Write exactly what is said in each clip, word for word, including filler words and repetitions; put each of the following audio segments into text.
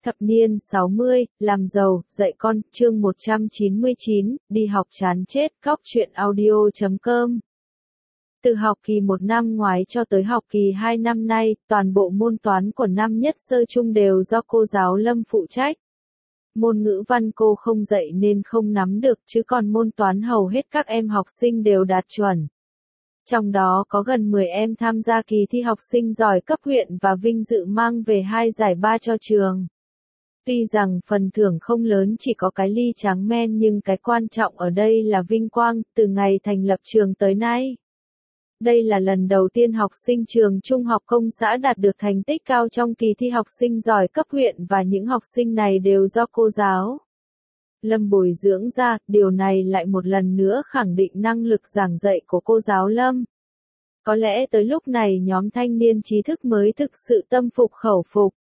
Thập niên sáu mươi, làm giàu, dạy con, chương một trăm chín mươi chín, đi học chán chết, cóc truyện audio chấm com. Từ học kỳ một năm ngoái cho tới học kỳ hai năm nay, toàn bộ môn toán của năm nhất sơ chung đều do cô giáo Lâm phụ trách. Môn ngữ văn cô không dạy nên không nắm được, chứ còn môn toán hầu hết các em học sinh đều đạt chuẩn. Trong đó có gần mười em tham gia kỳ thi học sinh giỏi cấp huyện và vinh dự mang về hai giải ba cho trường. Tuy rằng phần thưởng không lớn, chỉ có cái ly tráng men, nhưng cái quan trọng ở đây là vinh quang, từ ngày thành lập trường tới nay. Đây là lần đầu tiên học sinh trường trung học công xã đạt được thành tích cao trong kỳ thi học sinh giỏi cấp huyện, và những học sinh này đều do cô giáo Lâm bồi dưỡng ra. Điều này lại một lần nữa khẳng định năng lực giảng dạy của cô giáo Lâm. Có lẽ tới lúc này nhóm thanh niên trí thức mới thực sự tâm phục khẩu phục.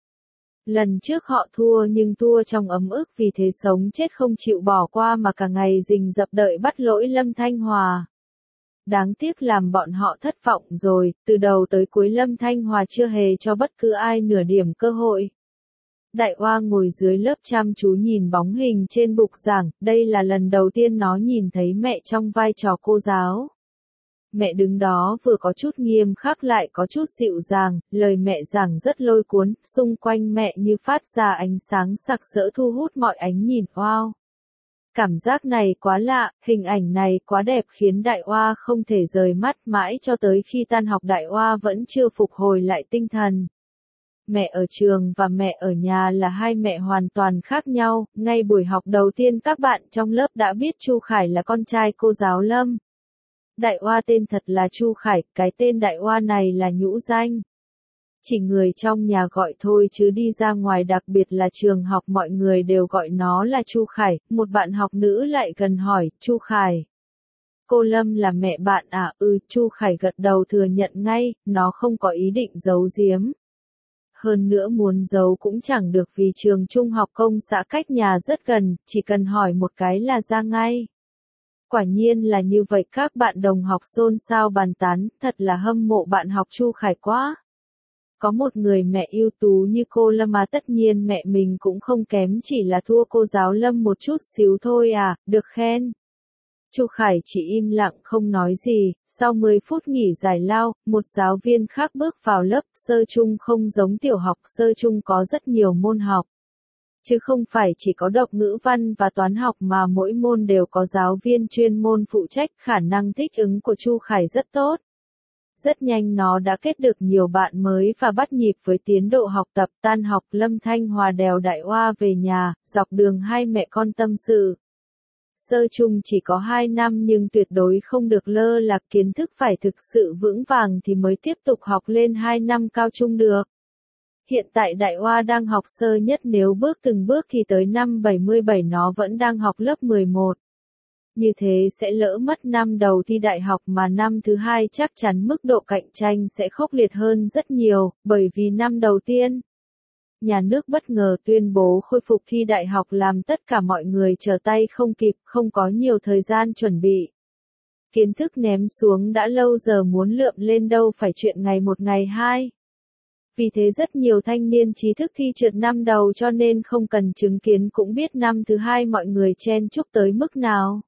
Lần trước họ thua, nhưng thua trong ấm ức, vì thế sống chết không chịu bỏ qua mà cả ngày rình rập đợi bắt lỗi Lâm Thanh Hòa. Đáng tiếc làm bọn họ thất vọng rồi, từ đầu tới cuối Lâm Thanh Hòa chưa hề cho bất cứ ai nửa điểm cơ hội. Đại Oa ngồi dưới lớp chăm chú nhìn bóng hình trên bục giảng, đây là lần đầu tiên nó nhìn thấy mẹ trong vai trò cô giáo. Mẹ đứng đó vừa có chút nghiêm khắc lại có chút dịu dàng, lời mẹ giảng rất lôi cuốn, xung quanh mẹ như phát ra ánh sáng sặc sỡ thu hút mọi ánh nhìn. Wow! Cảm giác này quá lạ, hình ảnh này quá đẹp khiến Đại Oa không thể rời mắt, mãi cho tới khi tan học Đại Oa vẫn chưa phục hồi lại tinh thần. Mẹ ở trường và mẹ ở nhà là hai mẹ hoàn toàn khác nhau. Ngay buổi học đầu tiên các bạn trong lớp đã biết Chu Khải là con trai cô giáo Lâm. Đại Oa tên thật là Chu Khải, cái tên Đại Oa này là nhũ danh. Chỉ người trong nhà gọi thôi, chứ đi ra ngoài, đặc biệt là trường học, mọi người đều gọi nó là Chu Khải. Một bạn học nữ lại gần hỏi, Chu Khải, cô Lâm là mẹ bạn à? Ừ, Chu Khải gật đầu thừa nhận ngay, nó không có ý định giấu giếm. Hơn nữa muốn giấu cũng chẳng được, vì trường trung học công xã cách nhà rất gần, chỉ cần hỏi một cái là ra ngay. Quả nhiên là như vậy, các bạn đồng học xôn xao bàn tán, thật là hâm mộ bạn học Chu Khải quá. Có một người mẹ ưu tú như cô Lâm à? Tất nhiên mẹ mình cũng không kém, chỉ là thua cô giáo Lâm một chút xíu thôi à, được khen. Chu Khải chỉ im lặng không nói gì. Sau mười phút nghỉ giải lao, một giáo viên khác bước vào lớp. Sơ chung không giống tiểu học, sơ chung có rất nhiều môn học. Chứ không phải chỉ có độc ngữ văn và toán học, mà mỗi môn đều có giáo viên chuyên môn phụ trách. Khả năng thích ứng của Chu Khải rất tốt. Rất nhanh nó đã kết được nhiều bạn mới và bắt nhịp với tiến độ học tập. Tan học, Lâm Thanh Hòa đèo Đại Oa về nhà, dọc đường hai mẹ con tâm sự. Sơ chung chỉ có hai năm nhưng tuyệt đối không được lơ là, kiến thức phải thực sự vững vàng thì mới tiếp tục học lên hai năm cao trung được. Hiện tại Đại Oa đang học sơ nhất, nếu bước từng bước thì tới năm bảy mươi bảy nó vẫn đang học lớp mười một. Như thế sẽ lỡ mất năm đầu thi đại học, mà năm thứ hai chắc chắn mức độ cạnh tranh sẽ khốc liệt hơn rất nhiều, bởi vì năm đầu tiên, nhà nước bất ngờ tuyên bố khôi phục thi đại học làm tất cả mọi người trở tay không kịp, không có nhiều thời gian chuẩn bị. Kiến thức ném xuống đã lâu, giờ muốn lượm lên đâu phải chuyện ngày một ngày hai. Vì thế rất nhiều thanh niên trí thức thi trượt năm đầu, cho nên không cần chứng kiến cũng biết năm thứ hai mọi người chen chúc tới mức nào.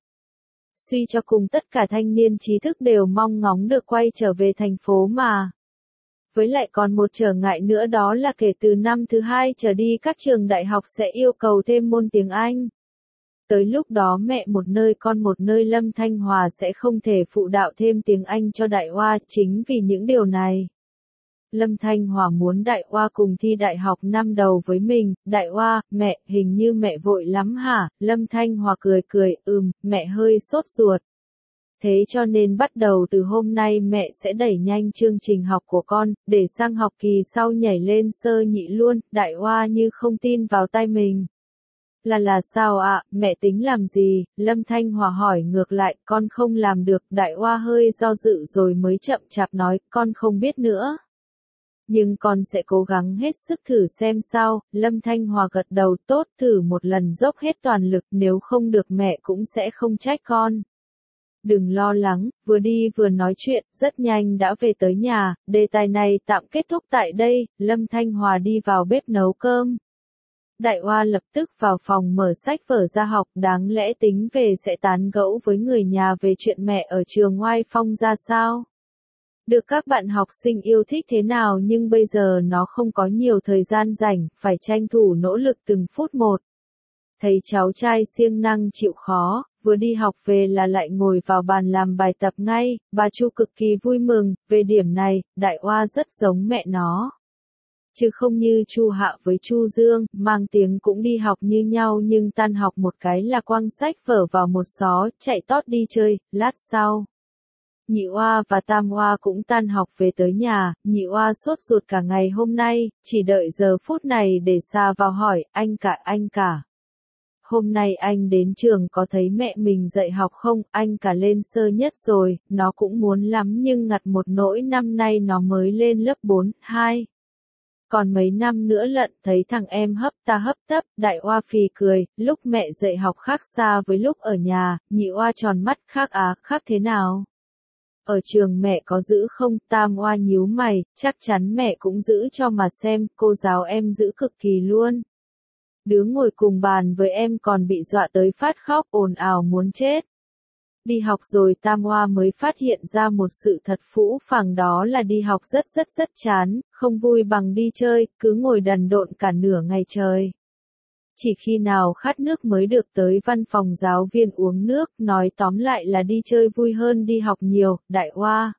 Suy cho cùng tất cả thanh niên trí thức đều mong ngóng được quay trở về thành phố mà. Với lại còn một trở ngại nữa, đó là kể từ năm thứ hai trở đi các trường đại học sẽ yêu cầu thêm môn tiếng Anh. Tới lúc đó mẹ một nơi con một nơi, Lâm Thanh Hòa sẽ không thể phụ đạo thêm tiếng Anh cho Đại Oa. Chính vì những điều này, Lâm Thanh Hòa muốn Đại Oa cùng thi đại học năm đầu với mình. Đại Oa, mẹ, hình như mẹ vội lắm hả? Lâm Thanh Hòa cười cười, ừm, mẹ hơi sốt ruột. Thế cho nên bắt đầu từ hôm nay mẹ sẽ đẩy nhanh chương trình học của con, để sang học kỳ sau nhảy lên sơ nhị luôn. Đại Oa như không tin vào tai mình. Là là sao ạ, à? Mẹ tính làm gì? Lâm Thanh Hòa hỏi ngược lại. Con không làm được. Đại Oa hơi do dự rồi mới chậm chạp nói, con không biết nữa. Nhưng con sẽ cố gắng hết sức thử xem sao. Lâm Thanh Hòa gật đầu, tốt, thử một lần, dốc hết toàn lực, nếu không được mẹ cũng sẽ không trách con. Đừng lo lắng. Vừa đi vừa nói chuyện, rất nhanh đã về tới nhà. Đề tài này tạm kết thúc tại đây. Lâm Thanh Hòa đi vào bếp nấu cơm. Đại Oa lập tức vào phòng mở sách vở ra học, đáng lẽ tính về sẽ tán gẫu với người nhà về chuyện mẹ ở trường Oai Phong ra sao. Được các bạn học sinh yêu thích thế nào, nhưng bây giờ nó không có nhiều thời gian rảnh, phải tranh thủ nỗ lực từng phút một. Thấy cháu trai siêng năng chịu khó, vừa đi học về là lại ngồi vào bàn làm bài tập ngay, bà Chu cực kỳ vui mừng, về điểm này, Đại Oa rất giống mẹ nó. Chứ không như Chu Hạ với Chu Dương, mang tiếng cũng đi học như nhau nhưng tan học một cái là quăng sách vở vào một xó, chạy tót đi chơi, lát sau. Nhị Oa và Tam Oa cũng tan học về tới nhà, Nhị Oa sốt ruột cả ngày hôm nay, chỉ đợi giờ phút này để xa vào hỏi, anh cả anh cả. Hôm nay anh đến trường có thấy mẹ mình dạy học không, anh cả lên sơ nhất rồi, nó cũng muốn lắm nhưng ngặt một nỗi năm nay nó mới lên lớp bốn, hai. Còn mấy năm nữa lận, thấy thằng em hấp ta hấp tấp, Đại Oa phì cười, lúc mẹ dạy học khác xa với lúc ở nhà, Nhị Oa tròn mắt, khác á, khác thế nào? Ở trường mẹ có giữ không? Tam Oa nhíu mày, chắc chắn mẹ cũng giữ cho mà xem, cô giáo em giữ cực kỳ luôn. Đứa ngồi cùng bàn với em còn bị dọa tới phát khóc, ồn ào muốn chết. Đi học rồi Tam Oa mới phát hiện ra một sự thật phũ phàng, đó là đi học rất rất rất chán, không vui bằng đi chơi, cứ ngồi đần độn cả nửa ngày trời. Chỉ khi nào khát nước mới được tới văn phòng giáo viên uống nước, nói tóm lại là đi chơi vui hơn đi học nhiều. Đại Oa,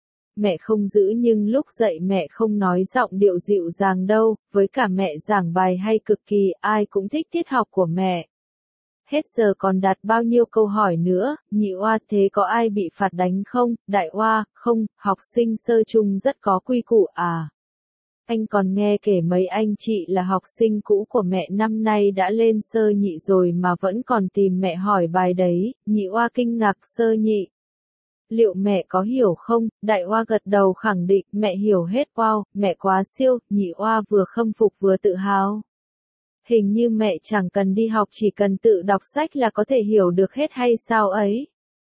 mẹ không giữ nhưng lúc dạy mẹ không nói giọng điệu dịu dàng đâu, với cả mẹ giảng bài hay cực kỳ, ai cũng thích tiết học của mẹ. Hết giờ còn đặt bao nhiêu câu hỏi nữa, Nhị Oa thế có ai bị phạt đánh không? Đại Oa, không, học sinh sơ chung rất có quy củ à. Anh còn nghe kể mấy anh chị là học sinh cũ của mẹ năm nay đã lên sơ nhị rồi mà vẫn còn tìm mẹ hỏi bài đấy. Nhị Oa kinh ngạc, sơ nhị. Liệu mẹ có hiểu không? Đại Oa gật đầu khẳng định, mẹ hiểu hết. Wow, mẹ quá siêu. Nhị Oa vừa khâm phục vừa tự hào. Hình như mẹ chẳng cần đi học, chỉ cần tự đọc sách là có thể hiểu được hết hay sao ấy?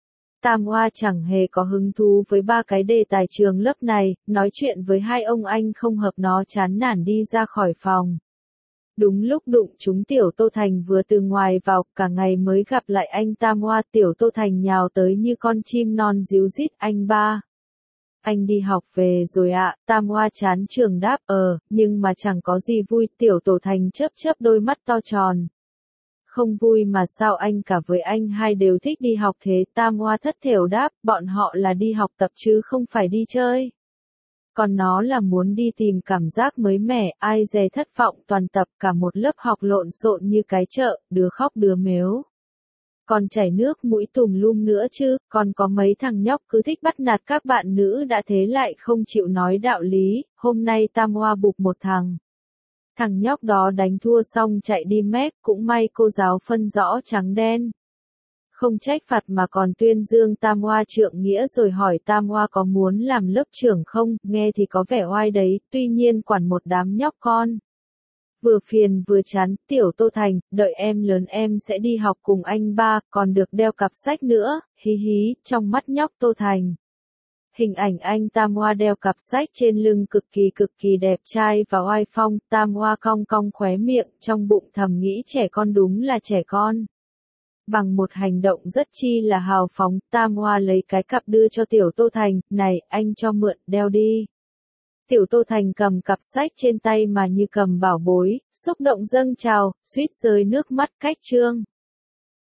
Tam Oa chẳng hề có hứng thú với ba cái đề tài trường lớp này, nói chuyện với hai ông anh không hợp nó chán nản đi ra khỏi phòng. Đúng lúc đụng chúng Tiểu Tô Thành vừa từ ngoài vào, cả ngày mới gặp lại anh Tam Oa. Tiểu Tô Thành nhào tới như con chim non ríu rít, anh ba. Anh đi học về rồi ạ. Tam Oa chán trường đáp, ờ, nhưng mà chẳng có gì vui. Tiểu Tô Thành chớp chớp đôi mắt to tròn. Không vui mà sao anh cả với anh hai đều thích đi học thế? Tam Oa thất thểu đáp, bọn họ là đi học tập chứ không phải đi chơi. Còn nó là muốn đi tìm cảm giác mới mẻ, ai dè thất vọng, toàn tập cả một lớp học lộn xộn như cái chợ, đứa khóc đứa mếu. Còn chảy nước mũi tùm lum nữa chứ, còn có mấy thằng nhóc cứ thích bắt nạt các bạn nữ đã thế lại không chịu nói đạo lý, hôm nay Tam Oa bục một thằng. Thằng nhóc đó đánh thua xong chạy đi mét, cũng may cô giáo phân rõ trắng đen. Không trách phạt mà còn tuyên dương Tam Oa trượng nghĩa rồi hỏi Tam Oa có muốn làm lớp trưởng không, nghe thì có vẻ oai đấy, tuy nhiên quản một đám nhóc con. Vừa phiền vừa chán, Tiểu Tô Thành, đợi em lớn em sẽ đi học cùng anh ba, còn được đeo cặp sách nữa, hí hí, trong mắt nhóc Tô Thành. Hình ảnh anh Tam Oa đeo cặp sách trên lưng cực kỳ cực kỳ đẹp trai và oai phong, Tam Oa cong cong khóe miệng, trong bụng thầm nghĩ trẻ con đúng là trẻ con. Bằng một hành động rất chi là hào phóng, Tam Oa lấy cái cặp đưa cho Tiểu Tô Thành, này, anh cho mượn, đeo đi. Tiểu Tô Thành cầm cặp sách trên tay mà như cầm bảo bối, xúc động dâng trào, suýt rơi nước mắt cách trương.